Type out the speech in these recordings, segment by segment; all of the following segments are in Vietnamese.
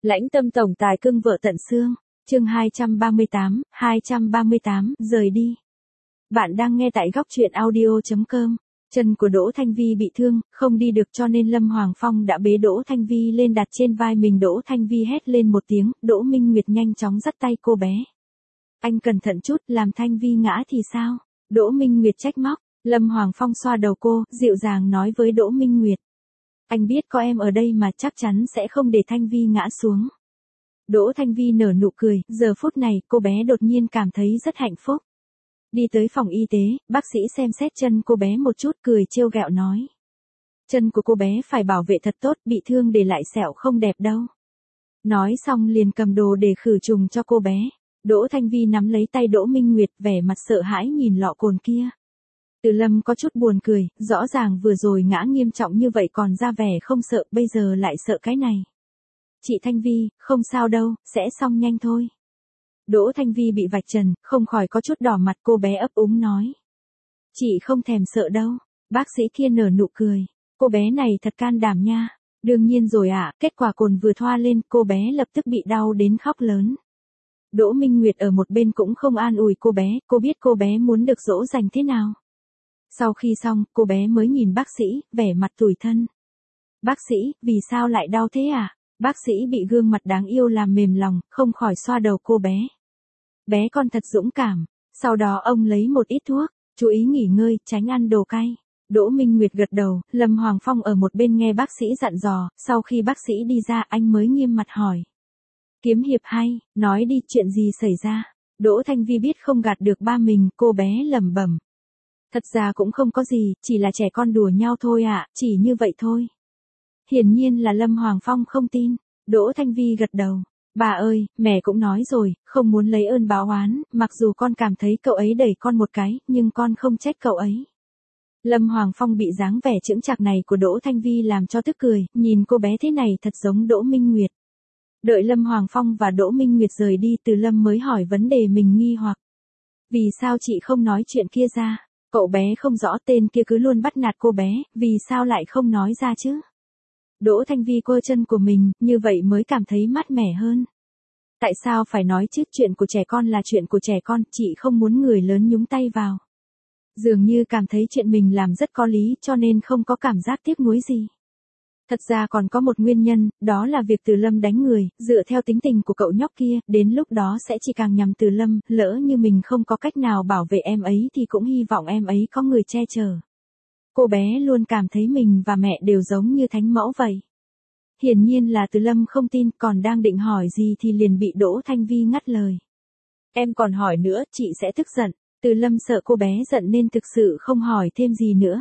Lãnh tâm tổng tài cưng vợ tận xương. Chương 238, rời đi. Bạn đang nghe tại góc truyện audio.com. Chân của Đỗ Thanh Vi bị thương, không đi được cho nên Lâm Hoàng Phong đã bế Đỗ Thanh Vi lên đặt trên vai mình. Đỗ Thanh Vi hét lên một tiếng, Đỗ Minh Nguyệt nhanh chóng dắt tay cô bé. Anh cẩn thận chút, làm Thanh Vi ngã thì sao? Đỗ Minh Nguyệt trách móc. Lâm Hoàng Phong xoa đầu cô, dịu dàng nói với Đỗ Minh Nguyệt. Anh biết có em ở đây mà chắc chắn sẽ không để Thanh Vi ngã xuống. Đỗ Thanh Vi nở nụ cười, giờ phút này cô bé đột nhiên cảm thấy rất hạnh phúc. Đi tới phòng y tế, bác sĩ xem xét chân cô bé một chút cười trêu ghẹo nói. Chân của cô bé phải bảo vệ thật tốt, bị thương để lại sẹo không đẹp đâu. Nói xong liền cầm đồ để khử trùng cho cô bé. Đỗ Thanh Vi nắm lấy tay Đỗ Minh Nguyệt vẻ mặt sợ hãi nhìn lọ cồn kia. Từ Lâm có chút buồn cười, rõ ràng vừa rồi ngã nghiêm trọng như vậy còn ra vẻ không sợ, bây giờ lại sợ cái này. Chị Thanh Vi, không sao đâu, sẽ xong nhanh thôi. Đỗ Thanh Vi bị vạch trần, không khỏi có chút đỏ mặt, cô bé ấp úng nói. Chị không thèm sợ đâu, bác sĩ kia nở nụ cười. Cô bé này thật can đảm nha. Đương nhiên rồi ạ, kết quả cồn vừa thoa lên, cô bé lập tức bị đau đến khóc lớn. Đỗ Minh Nguyệt ở một bên cũng không an ủi cô bé, cô biết cô bé muốn được dỗ dành thế nào. Sau khi xong, cô bé mới nhìn bác sĩ, vẻ mặt tủi thân. Bác sĩ, vì sao lại đau thế à? Bác sĩ bị gương mặt đáng yêu làm mềm lòng, không khỏi xoa đầu cô bé. Bé con thật dũng cảm. Sau đó ông lấy một ít thuốc, chú ý nghỉ ngơi, tránh ăn đồ cay. Đỗ Minh Nguyệt gật đầu, Lâm Hoàng Phong ở một bên nghe bác sĩ dặn dò, sau khi bác sĩ đi ra anh mới nghiêm mặt hỏi. Kiếm hiệp hay, nói đi chuyện gì xảy ra. Đỗ Thanh Vi biết không gạt được ba mình, cô bé lẩm bẩm. Thật ra cũng không có gì, chỉ là trẻ con đùa nhau thôi ạ, chỉ như vậy thôi. Hiển nhiên là Lâm Hoàng Phong không tin. Đỗ Thanh Vi gật đầu. Bà ơi, mẹ cũng nói rồi, không muốn lấy ơn báo oán, mặc dù con cảm thấy cậu ấy đẩy con một cái, nhưng con không trách cậu ấy. Lâm Hoàng Phong bị dáng vẻ chững chạc này của Đỗ Thanh Vi làm cho tức cười, nhìn cô bé thế này thật giống Đỗ Minh Nguyệt. Đợi Lâm Hoàng Phong và Đỗ Minh Nguyệt rời đi, Từ Lâm mới hỏi vấn đề mình nghi hoặc. Vì sao chị không nói chuyện kia ra? Cậu bé không rõ, tên kia cứ luôn bắt nạt cô bé, vì sao lại không nói ra chứ? Đỗ Thanh Vi quơ chân của mình, như vậy mới cảm thấy mát mẻ hơn. Tại sao phải nói chứ, chuyện của trẻ con là chuyện của trẻ con, chị không muốn người lớn nhúng tay vào. Dường như cảm thấy chuyện mình làm rất có lý cho nên không có cảm giác tiếc nuối gì. Thật ra còn có một nguyên nhân, đó là việc Từ Lâm đánh người, dựa theo tính tình của cậu nhóc kia, đến lúc đó sẽ chỉ càng nhằm Từ Lâm, lỡ như mình không có cách nào bảo vệ em ấy thì cũng hy vọng em ấy có người che chở. Cô bé luôn cảm thấy mình và mẹ đều giống như thánh mẫu vậy. Hiển nhiên là Từ Lâm không tin, còn đang định hỏi gì thì liền bị Đỗ Thanh Vi ngắt lời. Em còn hỏi nữa, chị sẽ tức giận. Từ Lâm sợ cô bé giận nên thực sự không hỏi thêm gì nữa.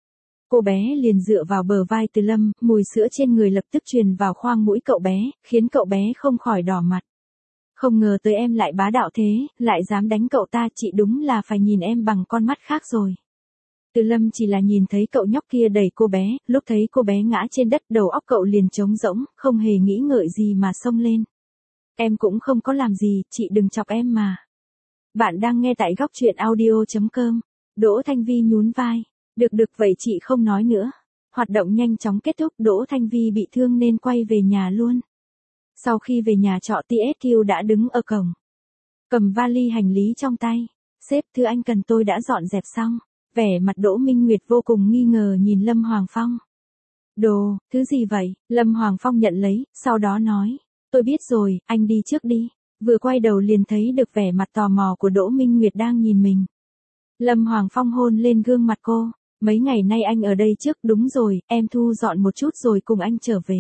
Cô bé liền dựa vào bờ vai Từ Lâm, mùi sữa trên người lập tức truyền vào khoang mũi cậu bé, khiến cậu bé không khỏi đỏ mặt. Không ngờ tới em lại bá đạo thế, lại dám đánh cậu ta, chị đúng là phải nhìn em bằng con mắt khác rồi. Từ Lâm chỉ là nhìn thấy cậu nhóc kia đẩy cô bé, lúc thấy cô bé ngã trên đất đầu óc cậu liền trống rỗng, không hề nghĩ ngợi gì mà xông lên. Em cũng không có làm gì, chị đừng chọc em mà. Bạn đang nghe tại góc truyện audio.com. Đỗ Thanh Vi nhún vai. Được vậy chị không nói nữa. Hoạt động nhanh chóng kết thúc, Đỗ Thanh Vi bị thương nên quay về nhà luôn. Sau khi về nhà trọ, TSQ đã đứng ở cổng. Cầm vali hành lý trong tay. Sếp, thưa anh cần tôi đã dọn dẹp xong. Vẻ mặt Đỗ Minh Nguyệt vô cùng nghi ngờ nhìn Lâm Hoàng Phong. Đồ, thứ gì vậy? Lâm Hoàng Phong nhận lấy, sau đó nói. Tôi biết rồi, anh đi trước đi. Vừa quay đầu liền thấy được vẻ mặt tò mò của Đỗ Minh Nguyệt đang nhìn mình. Lâm Hoàng Phong hôn lên gương mặt cô. Mấy ngày nay anh ở đây trước, đúng rồi, em thu dọn một chút rồi cùng anh trở về.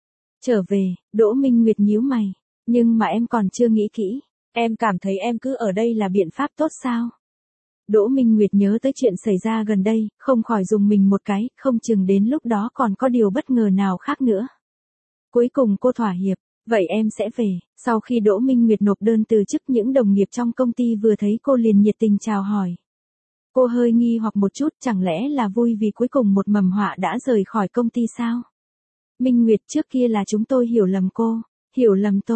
Trở về, Đỗ Minh Nguyệt nhíu mày. Nhưng mà em còn chưa nghĩ kỹ. Em cảm thấy em cứ ở đây là biện pháp tốt sao? Đỗ Minh Nguyệt nhớ tới chuyện xảy ra gần đây, không khỏi dùng mình một cái, không chừng đến lúc đó còn có điều bất ngờ nào khác nữa. Cuối cùng cô thỏa hiệp, vậy em sẽ về. Sau khi Đỗ Minh Nguyệt nộp đơn từ chức, những đồng nghiệp trong công ty vừa thấy cô liền nhiệt tình chào hỏi. Cô hơi nghi hoặc một chút, chẳng lẽ là vui vì cuối cùng một mầm họa đã rời khỏi công ty sao? Minh Nguyệt, trước kia là chúng tôi hiểu lầm cô. Hiểu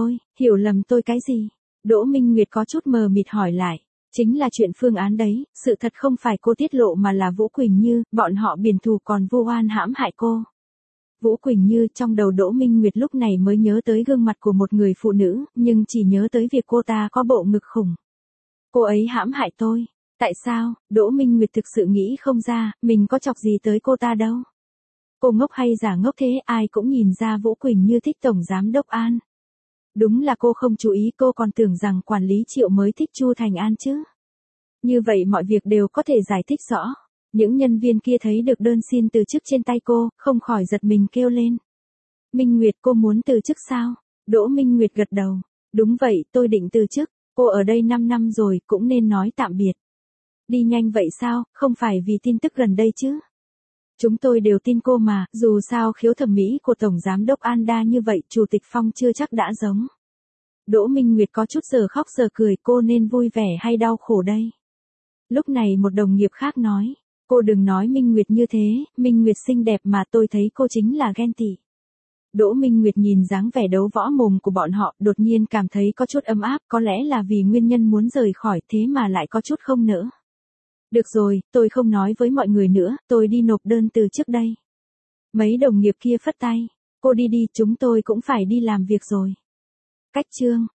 lầm tôi cái gì? Đỗ Minh Nguyệt có chút mờ mịt hỏi lại. Chính là chuyện phương án đấy, sự thật không phải cô tiết lộ mà là Vũ Quỳnh Như, bọn họ biển thù còn vu oan hãm hại cô. Vũ Quỳnh Như, trong đầu Đỗ Minh Nguyệt lúc này mới nhớ tới gương mặt của một người phụ nữ, nhưng chỉ nhớ tới việc cô ta có bộ ngực khủng. Cô ấy hãm hại tôi. Tại sao? Đỗ Minh Nguyệt thực sự nghĩ không ra, mình có chọc gì tới cô ta đâu. Cô ngốc hay giả ngốc thế, ai cũng nhìn ra Vũ Quỳnh Như thích Tổng Giám Đốc An. Đúng là cô không chú ý, cô còn tưởng rằng quản lý Triệu mới thích Chu Thành An chứ. Như vậy mọi việc đều có thể giải thích rõ. Những nhân viên kia thấy được đơn xin từ chức trên tay cô, không khỏi giật mình kêu lên. Minh Nguyệt, cô muốn từ chức sao? Đỗ Minh Nguyệt gật đầu. Đúng vậy, tôi định từ chức. Cô ở đây 5 năm rồi, cũng nên nói tạm biệt. Đi nhanh vậy sao, không phải vì tin tức gần đây chứ? Chúng tôi đều tin cô mà, dù sao khiếu thẩm mỹ của Tổng Giám Đốc An đa như vậy, Chủ tịch Phong chưa chắc đã giống. Đỗ Minh Nguyệt có chút giờ khóc giờ cười, cô nên vui vẻ hay đau khổ đây? Lúc này một đồng nghiệp khác nói, cô đừng nói Minh Nguyệt như thế, Minh Nguyệt xinh đẹp mà, tôi thấy cô chính là ghen tị. Đỗ Minh Nguyệt nhìn dáng vẻ đấu võ mồm của bọn họ, đột nhiên cảm thấy có chút ấm áp, có lẽ là vì nguyên nhân muốn rời khỏi thế mà lại có chút không nỡ. Được rồi, tôi không nói với mọi người nữa, tôi đi nộp đơn từ trước đây. Mấy đồng nghiệp kia phất tay, cô đi đi, chúng tôi cũng phải đi làm việc rồi. Cách chương